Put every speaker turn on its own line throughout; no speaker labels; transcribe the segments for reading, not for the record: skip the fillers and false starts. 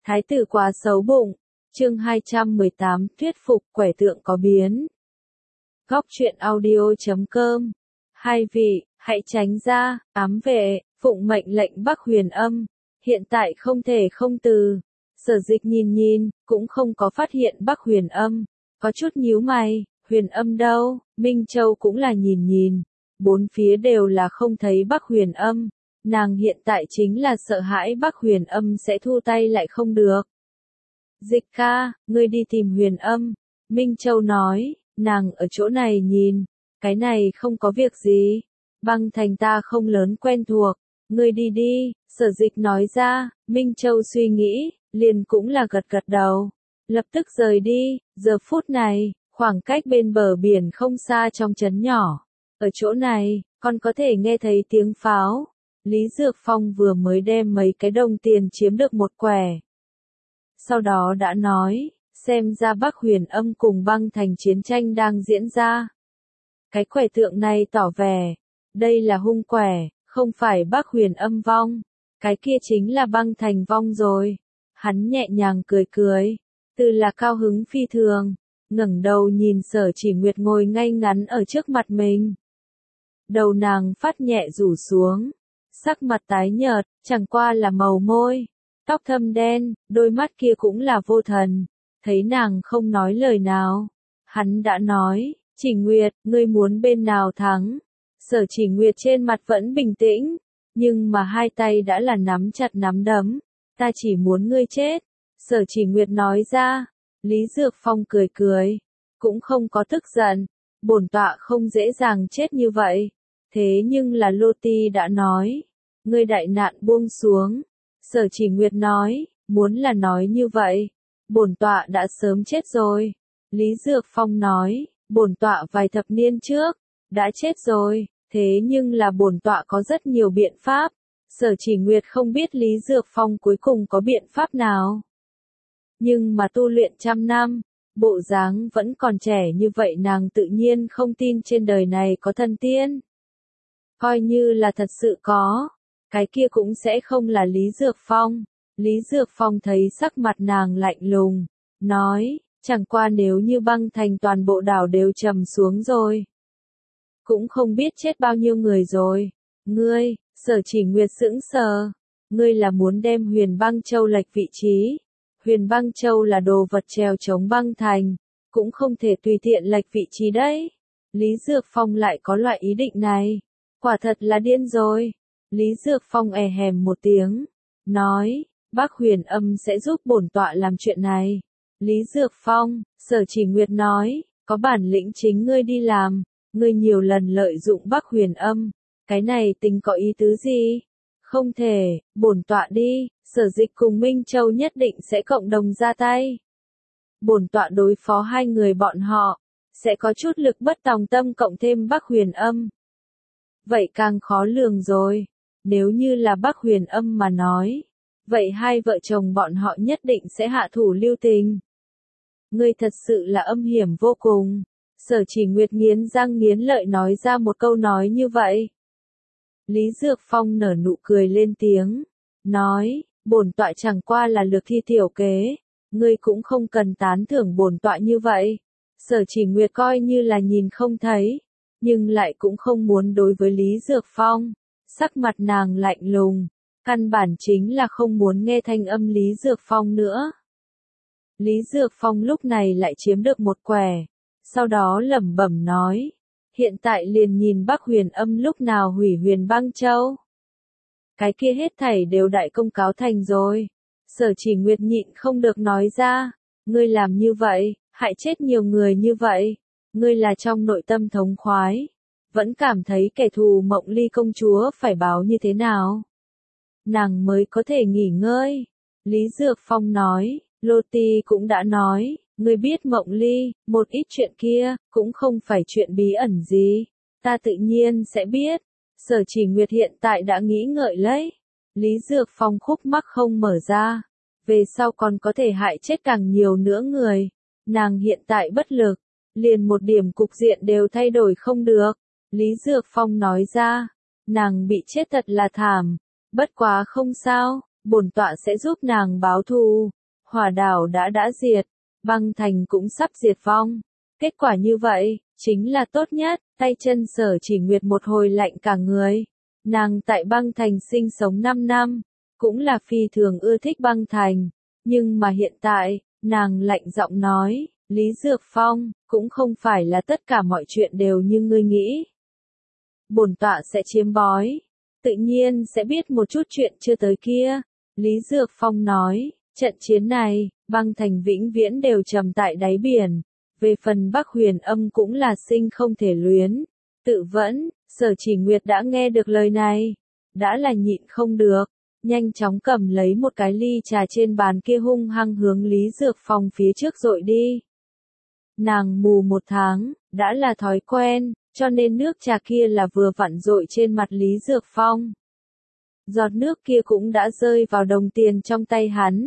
Thái tử quá xấu bụng. Chương 218, thuyết phục quẻ tượng có biến. Góc truyện audio.com. Hai vị, hãy tránh ra, ám vệ, phụng mệnh lệnh Bắc Huyền Âm. Hiện tại không thể không từ. Sở Dịch nhìn, cũng không có phát hiện Bắc Huyền Âm. Có chút nhíu mày, Huyền Âm đâu? Minh Châu cũng là nhìn. Bốn phía đều là không thấy Bắc Huyền Âm. Nàng hiện tại chính là sợ hãi Bắc Huyền Âm sẽ thu tay lại không được. Dịch ca, ngươi đi tìm Huyền Âm. Minh Châu nói, nàng ở chỗ này nhìn. Cái này không có việc gì. Băng thành ta không lớn quen thuộc. Ngươi đi đi, Sở Dịch nói ra. Minh Châu suy nghĩ, liền cũng là gật đầu. Lập tức rời đi. Giờ phút này, khoảng cách bên bờ biển không xa trong trấn nhỏ. Ở chỗ này, con có thể nghe thấy tiếng pháo. Lý Dược Phong vừa mới đem mấy cái đồng tiền chiếm được một quẻ. Sau đó đã nói, xem ra Bắc Huyền Âm cùng Băng Thành chiến tranh đang diễn ra. Cái quẻ tượng này tỏ vẻ, đây là hung quẻ, không phải Bắc Huyền Âm vong. Cái kia chính là Băng Thành vong rồi. Hắn nhẹ nhàng cười, từ là cao hứng phi thường, ngẩng đầu nhìn Sở Chỉ Nguyệt ngồi ngay ngắn ở trước mặt mình. Đầu nàng phát nhẹ rủ xuống. Sắc mặt tái nhợt, chẳng qua là màu môi, tóc thâm đen, đôi mắt kia cũng là vô thần. Thấy nàng không nói lời nào, hắn đã nói, Chỉ Nguyệt, ngươi muốn bên nào thắng? Sở Chỉ Nguyệt trên mặt vẫn bình tĩnh, nhưng mà hai tay đã là nắm chặt nắm đấm. Ta chỉ muốn ngươi chết. Sở Chỉ Nguyệt nói ra. Lý Dược Phong cười, cũng không có tức giận. Bổn tọa không dễ dàng chết như vậy. Thế nhưng là Lô Ti đã nói, ngươi đại nạn buông xuống. Sở Chỉ Nguyệt nói, muốn là nói như vậy, bổn tọa đã sớm chết rồi. Lý Dược Phong nói, bổn tọa vài thập niên trước, đã chết rồi, thế nhưng là bổn tọa có rất nhiều biện pháp. Sở Chỉ Nguyệt không biết Lý Dược Phong cuối cùng có biện pháp nào. Nhưng mà tu luyện trăm năm, bộ dáng vẫn còn trẻ như vậy nàng tự nhiên không tin trên đời này có thần tiên. Coi như là thật sự có, cái kia cũng sẽ không là Lý Dược Phong. Lý Dược Phong thấy sắc mặt nàng lạnh lùng, nói, chẳng qua nếu như Băng Thành toàn bộ đảo đều trầm xuống rồi. Cũng không biết chết bao nhiêu người rồi. Ngươi, Sở Chỉ Nguyệt sững sờ, ngươi là muốn đem Huyền Băng Châu lệch vị trí. Huyền Băng Châu là đồ vật trèo chống Băng Thành, cũng không thể tùy tiện lệch vị trí đấy. Lý Dược Phong lại có loại ý định này. Quả thật là điên rồi. Lý Dược Phong hèm một tiếng, nói, Bắc Huyền Âm sẽ giúp bổn tọa làm chuyện này. Lý Dược Phong, Sở Chỉ Nguyệt nói, có bản lĩnh chính ngươi đi làm, ngươi nhiều lần lợi dụng Bắc Huyền Âm, cái này tính có ý tứ gì? Không thể, bổn tọa đi, Sở Dịch cùng Minh Châu nhất định sẽ cộng đồng ra tay. Bổn tọa đối phó hai người bọn họ, sẽ có chút lực bất tòng tâm cộng thêm Bắc Huyền Âm. Vậy càng khó lường rồi. Nếu như là Bắc Huyền Âm mà nói, vậy hai vợ chồng bọn họ nhất định sẽ hạ thủ lưu tình. Ngươi thật sự là âm hiểm vô cùng. Sở Chỉ Nguyệt nghiến răng nghiến lợi nói ra một câu nói như vậy. Lý Dược Phong nở nụ cười lên tiếng, nói, bổn tọa chẳng qua là lược thi tiểu kế, ngươi cũng không cần tán thưởng bổn tọa như vậy. Sở Chỉ Nguyệt coi như là nhìn không thấy, nhưng lại cũng không muốn đối với Lý Dược Phong. Sắc mặt nàng lạnh lùng, căn bản chính là không muốn nghe thanh âm Lý Dược Phong nữa. Lý Dược Phong lúc này lại chiếm được một quẻ, sau đó lẩm bẩm nói, hiện tại liền nhìn Bắc Huyền Âm lúc nào hủy Huyền Băng Châu. Cái kia hết thảy đều đại công cáo thành rồi. Sở Chỉ Nguyệt nhịn không được nói ra, ngươi làm như vậy, hại chết nhiều người như vậy, ngươi là trong nội tâm thống khoái. Vẫn cảm thấy kẻ thù Mộng Ly công chúa phải báo như thế nào, nàng mới có thể nghỉ ngơi. Lý Dược Phong nói, Lô Ti cũng đã nói, ngươi biết Mộng Ly, một ít chuyện kia, cũng không phải chuyện bí ẩn gì, ta tự nhiên sẽ biết. Sở Chỉ Nguyệt hiện tại đã nghĩ ngợi lấy. Lý Dược Phong khúc mắc không mở ra, về sau còn có thể hại chết càng nhiều nữa người. Nàng hiện tại bất lực, liền một điểm cục diện đều thay đổi không được. Lý Dược Phong nói ra, nàng bị chết thật là thảm, bất quá không sao, bổn tọa sẽ giúp nàng báo thù. Hỏa đảo đã diệt, băng thành cũng sắp diệt vong. Kết quả như vậy, chính là tốt nhất. Tay chân Sở Chỉ Nguyệt một hồi lạnh cả người. Nàng tại băng thành sinh sống 5 năm, cũng là phi thường ưa thích băng thành. Nhưng mà hiện tại, nàng lạnh giọng nói, Lý Dược Phong, cũng không phải là tất cả mọi chuyện đều như ngươi nghĩ. Bổn tọa sẽ chiếm bói, tự nhiên sẽ biết một chút chuyện chưa tới kia. Lý Dược Phong nói, trận chiến này, băng thành vĩnh viễn đều trầm tại đáy biển. Về phần Bắc Huyền Âm cũng là sinh không thể luyến. Tự vẫn, Sở Chỉ Nguyệt đã nghe được lời này. Đã là nhịn không được. Nhanh chóng cầm lấy một cái ly trà trên bàn kia hung hăng hướng Lý Dược Phong phía trước dội đi. Nàng mù 1 tháng, đã là thói quen, cho nên nước trà kia là vừa vặn dội trên mặt Lý Dược Phong. Giọt nước kia cũng đã rơi vào đồng tiền trong tay hắn.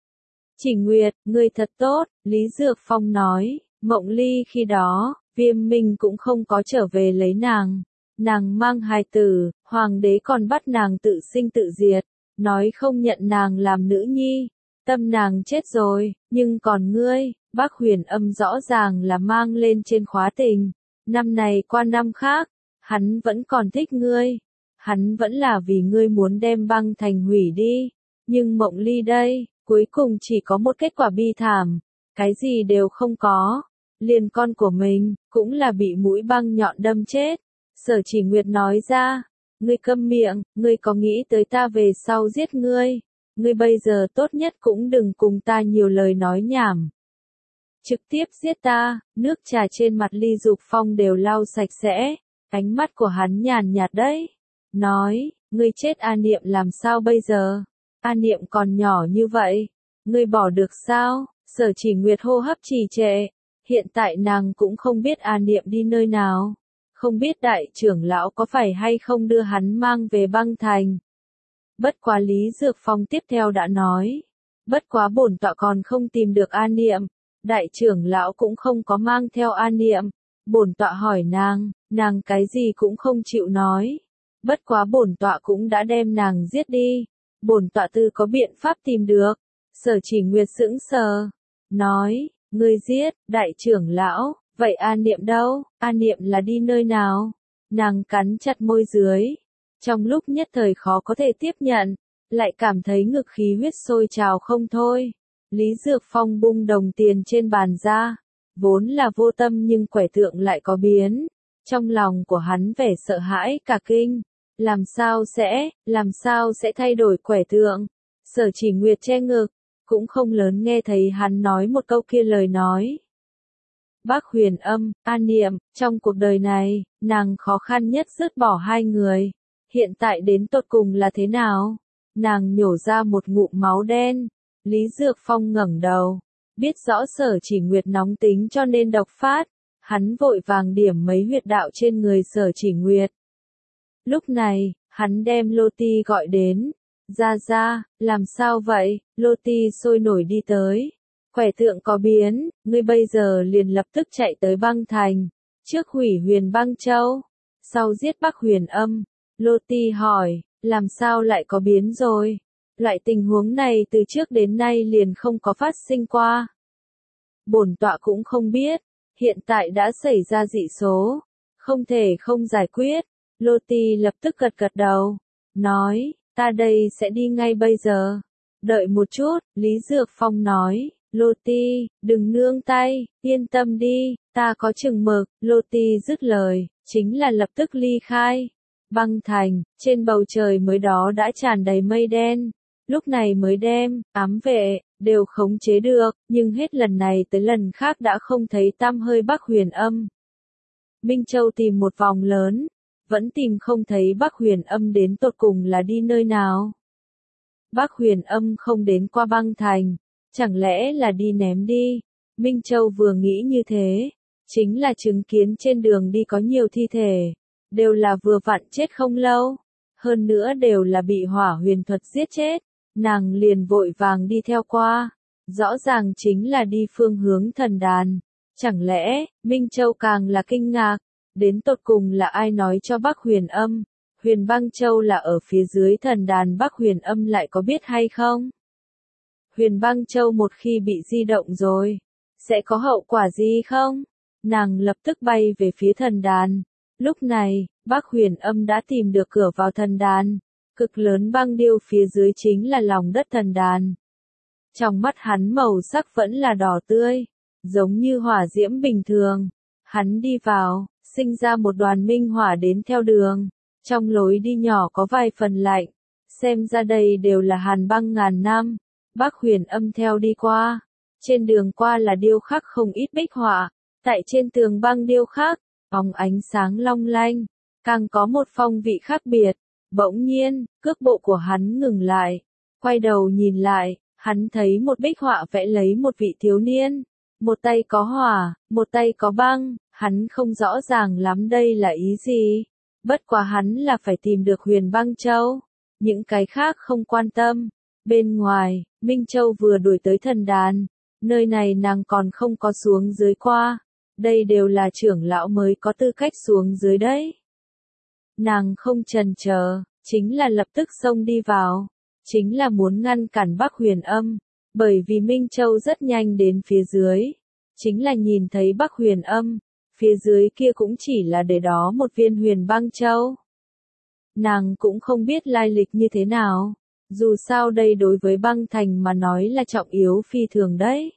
Chỉ Nguyệt, ngươi thật tốt, Lý Dược Phong nói, Mộng Ly khi đó, Viêm Minh cũng không có trở về lấy nàng. Nàng mang hài tử, hoàng đế còn bắt nàng tự sinh tự diệt, nói không nhận nàng làm nữ nhi. Tâm nàng chết rồi, nhưng còn ngươi, Bắc Huyền Âm rõ ràng là mang lên trên khóa tình. Năm này qua năm khác, hắn vẫn còn thích ngươi. Hắn vẫn là vì ngươi muốn đem băng thành hủy đi. Nhưng Mộng Ly đây, cuối cùng chỉ có một kết quả bi thảm. Cái gì đều không có. Liền con của mình, cũng là bị mũi băng nhọn đâm chết. Sở Chỉ Nguyệt nói ra, ngươi câm miệng, ngươi có nghĩ tới ta về sau giết ngươi. Ngươi bây giờ tốt nhất cũng đừng cùng ta nhiều lời nói nhảm. Trực tiếp giết ta, nước trà trên mặt Lý Dục Phong đều lau sạch sẽ. Ánh mắt của hắn nhàn nhạt đấy. Nói, ngươi chết A Niệm làm sao bây giờ? A Niệm còn nhỏ như vậy. Ngươi bỏ được sao? Sở Chỉ Nguyệt hô hấp trì trệ. Hiện tại nàng cũng không biết A Niệm đi nơi nào. Không biết đại trưởng lão có phải hay không đưa hắn mang về băng thành. Bất quá Lý Dược Phong tiếp theo đã nói. Bất quá bổn tọa còn không tìm được A Niệm. Đại trưởng lão cũng không có mang theo A Niệm. Bổn tọa hỏi nàng cái gì cũng không chịu nói. Bất quá bổn tọa cũng đã đem nàng giết đi. Bổn tọa tự có biện pháp tìm được. Sở Chỉ Nguyệt sững sờ. Nói, ngươi giết, đại trưởng lão, vậy A Niệm đâu? A Niệm là đi nơi nào? Nàng cắn chặt môi dưới. Trong lúc nhất thời khó có thể tiếp nhận, lại cảm thấy ngực khí huyết sôi trào không thôi. Lý Dược Phong bung đồng tiền trên bàn ra. Vốn là vô tâm nhưng quẻ tượng lại có biến. Trong lòng của hắn vẻ sợ hãi cả kinh. Làm sao sẽ thay đổi quẻ tượng? Sở Chỉ Nguyệt che ngực, cũng không lớn nghe thấy hắn nói một câu kia lời nói. Bắc Huyền Âm, A Niệm, trong cuộc đời này, nàng khó khăn nhất dứt bỏ 2 người. Hiện tại đến tột cùng là thế nào? Nàng nhổ ra một ngụm máu đen. Lý Dược Phong ngẩng đầu, biết rõ Sở Chỉ Nguyệt nóng tính cho nên độc phát. Hắn vội vàng điểm mấy huyệt đạo trên người Sở Chỉ Nguyệt. Lúc này, hắn đem Lô Ti gọi đến. Ra, làm sao vậy? Lô Ti sôi nổi đi tới. Quẻ tượng có biến, ngươi bây giờ liền lập tức chạy tới băng thành. Trước hủy Huyền Băng Châu, sau giết Bắc Huyền Âm. Lô Ti hỏi, làm sao lại có biến rồi? Loại tình huống này từ trước đến nay liền không có phát sinh qua. Bổn tọa cũng không biết, hiện tại đã xảy ra dị số, không thể không giải quyết. Lô Ti lập tức gật đầu, nói, ta đây sẽ đi ngay bây giờ. Đợi một chút, Lý Dược Phong nói, Lô Ti, đừng nương tay, yên tâm đi, ta có chừng mực. Lô Ti dứt lời, chính là lập tức ly khai. Băng thành, trên bầu trời mới đó đã tràn đầy mây đen. Lúc này mới đem, ám vệ, đều khống chế được, nhưng hết lần này tới lần khác đã không thấy tăm hơi Bắc Huyền Âm. Minh Châu tìm một vòng lớn, vẫn tìm không thấy Bắc Huyền Âm đến tột cùng là đi nơi nào. Bắc Huyền Âm không đến qua băng thành, chẳng lẽ là đi ném đi. Minh Châu vừa nghĩ như thế, chính là chứng kiến trên đường đi có nhiều thi thể, đều là vừa vặn chết không lâu, hơn nữa đều là bị hỏa huyền thuật giết chết. Nàng liền vội vàng đi theo qua, rõ ràng chính là đi phương hướng thần đàn. Chẳng lẽ, Minh Châu càng là kinh ngạc, đến tột cùng là ai nói cho Bắc Huyền Âm, Huyền Băng Châu là ở phía dưới thần đàn Bắc Huyền Âm lại có biết hay không? Huyền Băng Châu một khi bị di động rồi, sẽ có hậu quả gì không? Nàng lập tức bay về phía thần đàn. Lúc này, Bắc Huyền Âm đã tìm được cửa vào thần đàn. Cực lớn băng điêu phía dưới chính là lòng đất thần đàn. Trong mắt hắn màu sắc vẫn là đỏ tươi, giống như hỏa diễm bình thường. Hắn đi vào, sinh ra một đoàn minh hỏa đến theo đường. Trong lối đi nhỏ có vài phần lạnh, xem ra đây đều là hàn băng ngàn năm. Bắc Huyền Âm theo đi qua, trên đường qua là điêu khắc không ít bích họa, tại trên tường băng điêu khắc, bóng ánh sáng long lanh, càng có một phong vị khác biệt. Bỗng nhiên, cước bộ của hắn ngừng lại, quay đầu nhìn lại, hắn thấy một bích họa vẽ lấy một vị thiếu niên, một tay có hỏa, một tay có băng, hắn không rõ ràng lắm đây là ý gì. Bất quá hắn là phải tìm được Huyền Băng Châu, những cái khác không quan tâm. Bên ngoài, Minh Châu vừa đuổi tới thần đàn, nơi này nàng còn không có xuống dưới qua, đây đều là trưởng lão mới có tư cách xuống dưới đấy. Nàng không chần chờ, chính là lập tức xông đi vào, chính là muốn ngăn cản Bắc Huyền Âm, bởi vì Minh Châu rất nhanh đến phía dưới, chính là nhìn thấy Bắc Huyền Âm, phía dưới kia cũng chỉ là để đó một viên Huyền Băng Châu. Nàng cũng không biết lai lịch như thế nào, dù sao đây đối với băng thành mà nói là trọng yếu phi thường đấy.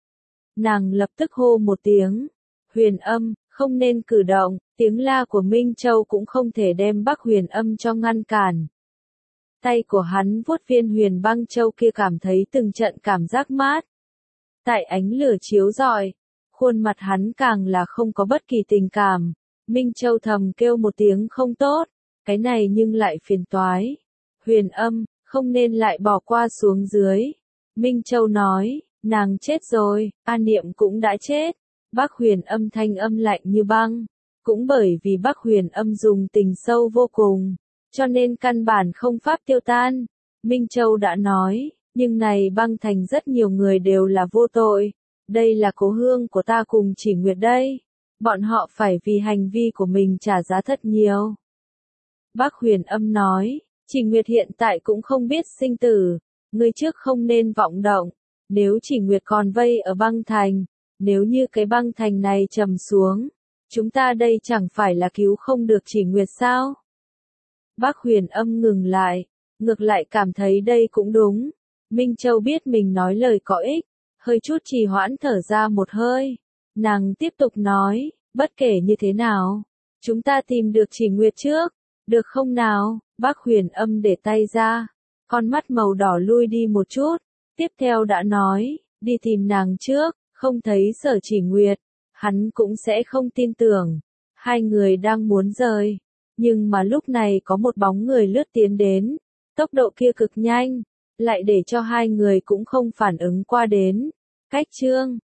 Nàng lập tức hô một tiếng, Huyền Âm, không nên cử động, tiếng la của Minh Châu cũng không thể đem Bắc Huyền Âm cho ngăn cản. Tay của hắn vuốt viên Huyền Băng Châu kia cảm thấy từng trận cảm giác mát. Tại ánh lửa chiếu rọi, khuôn mặt hắn càng là không có bất kỳ tình cảm. Minh Châu thầm kêu một tiếng không tốt, cái này nhưng lại phiền toái. Huyền Âm, không nên lại bỏ qua xuống dưới. Minh Châu nói, nàng chết rồi, An Niệm cũng đã chết. Bắc Huyền Âm thanh âm lạnh như băng, cũng bởi vì Bắc Huyền Âm dùng tình sâu vô cùng, cho nên căn bản không pháp tiêu tan. Minh Châu đã nói, nhưng này băng thành rất nhiều người đều là vô tội, đây là cố hương của ta cùng Chỉ Nguyệt đây, bọn họ phải vì hành vi của mình trả giá thật nhiều. Bắc Huyền Âm nói, Chỉ Nguyệt hiện tại cũng không biết sinh tử, ngươi trước không nên vọng động, nếu Chỉ Nguyệt còn vây ở băng thành, nếu như cái băng thành này trầm xuống, chúng ta đây chẳng phải là cứu không được Chỉ Nguyệt sao? Bắc Huyền Âm ngừng lại, ngược lại cảm thấy đây cũng đúng. Minh Châu biết mình nói lời có ích, hơi chút trì hoãn thở ra một hơi. Nàng tiếp tục nói, bất kể như thế nào, chúng ta tìm được Chỉ Nguyệt trước, được không nào? Bắc Huyền Âm để tay ra, con mắt màu đỏ lui đi một chút, tiếp theo đã nói, đi tìm nàng trước, không thấy Sở Chỉ Nguyệt, hắn cũng sẽ không tin tưởng. Hai người đang muốn rời, nhưng mà lúc này có một bóng người lướt tiến đến, tốc độ kia cực nhanh, lại để cho hai người cũng không phản ứng qua đến. Cách chương